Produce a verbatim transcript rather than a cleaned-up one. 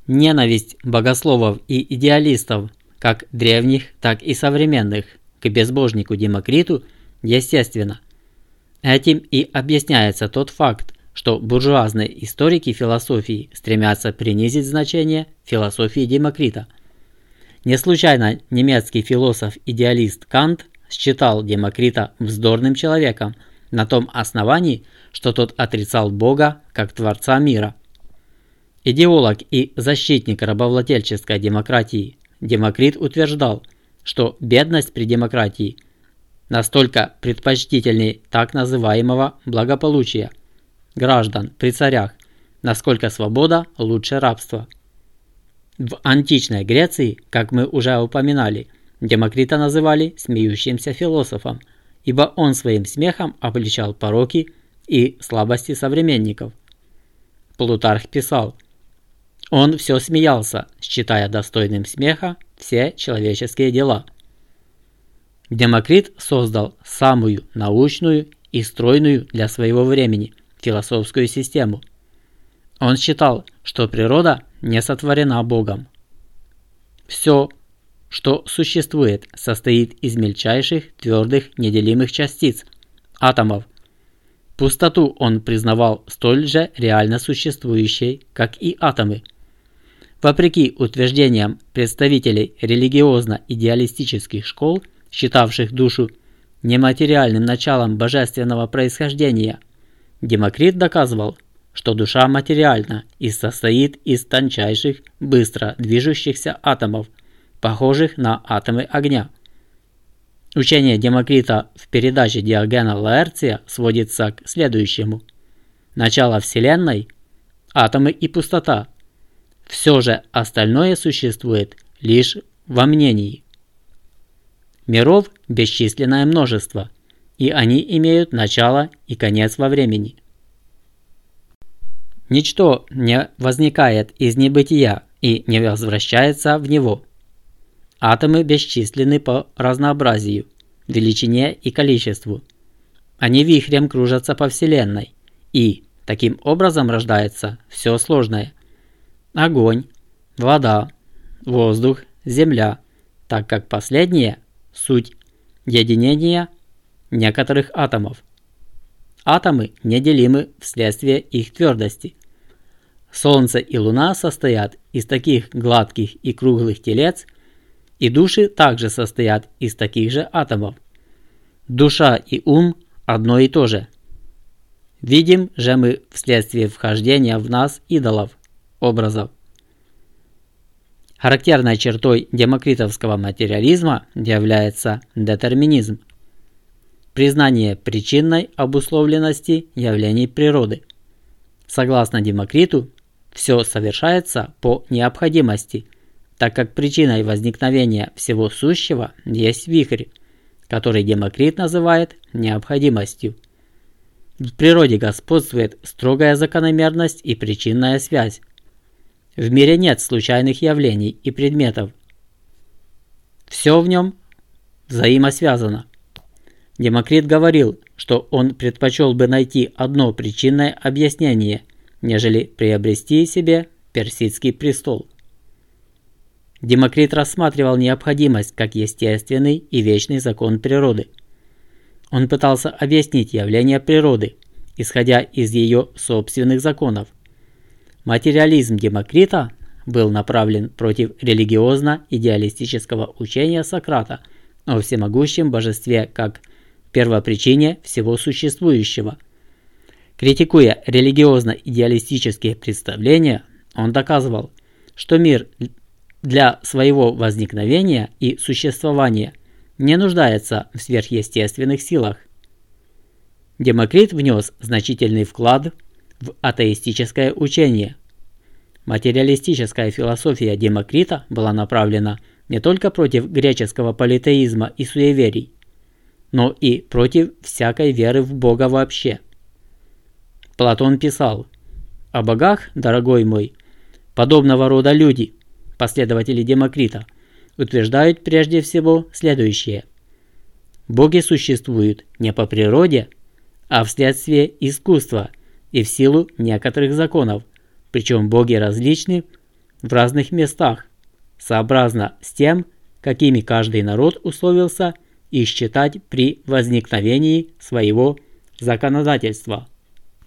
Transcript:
Ненависть богословов и идеалистов, как древних, так и современных, к безбожнику Демокриту естественно. Этим и объясняется тот факт, что буржуазные историки философии стремятся принизить значение философии Демокрита. Не случайно немецкий философ-идеалист Кант считал Демокрита вздорным человеком на том основании, что тот отрицал Бога как Творца мира. Идеолог и защитник рабовладельческой демократии Демокрит утверждал, что бедность при демократии настолько предпочтительнее так называемого благополучия граждан при царях, насколько свобода лучше рабства. В античной Греции, как мы уже упоминали, Демокрита называли смеющимся философом, ибо он своим смехом обличал пороки и слабости современников. Плутарх писал: «Он все смеялся, считая достойным смеха все человеческие дела». Демокрит создал самую научную и стройную для своего времени философскую систему. Он считал, что природа не сотворена Богом. Все, что существует, состоит из мельчайших, твердых, неделимых частиц, атомов. Пустоту он признавал столь же реально существующей, как и атомы. Вопреки утверждениям представителей религиозно-идеалистических школ, считавших душу нематериальным началом божественного происхождения, Демокрит доказывал, что душа материальна и состоит из тончайших, быстро движущихся атомов, похожих на атомы огня. Учение Демокрита в передаче Диогена Лаэрция сводится к следующему: начало Вселенной – атомы и пустота. Все же остальное существует лишь во мнении. Миров бесчисленное множество, и они имеют начало и конец во времени. Ничто не возникает из небытия и не возвращается в него. Атомы бесчисленны по разнообразию, величине и количеству. Они вихрем кружатся по Вселенной, и таким образом рождается все сложное. Огонь, вода, воздух, земля, так как последние – суть единения некоторых атомов. Атомы неделимы вследствие их твердости. Солнце и Луна состоят из таких гладких и круглых телец, и души также состоят из таких же атомов. Душа и ум одно и то же. Видим же мы вследствие вхождения в нас идолов, образов. Характерной чертой демокритовского материализма является детерминизм, признание причинной обусловленности явлений природы. Согласно Демокриту, все совершается по необходимости, так как причиной возникновения всего сущего есть вихрь, который Демокрит называет необходимостью. В природе господствует строгая закономерность и причинная связь. В мире нет случайных явлений и предметов. Все в нем взаимосвязано. Демокрит говорил, что он предпочел бы найти одно причинное объяснение, нежели приобрести себе персидский престол. Демокрит рассматривал необходимость как естественный и вечный закон природы. Он пытался объяснить явления природы, исходя из ее собственных законов. Материализм Демокрита был направлен против религиозно-идеалистического учения Сократа о всемогущем божестве как первопричине всего существующего. Критикуя религиозно-идеалистические представления, он доказывал, что мир для своего возникновения и существования не нуждается в сверхъестественных силах. Демокрит внес значительный вклад в атеистическое учение. Материалистическая философия Демокрита была направлена не только против греческого политеизма и суеверий, но и против всякой веры в Бога вообще. Платон писал: «О богах, дорогой мой, подобного рода люди, последователи Демокрита, утверждают прежде всего следующее: боги существуют не по природе, а вследствие искусства и в силу некоторых законов, причем боги различны в разных местах, сообразно с тем, какими каждый народ условился исчитать при возникновении своего законодательства.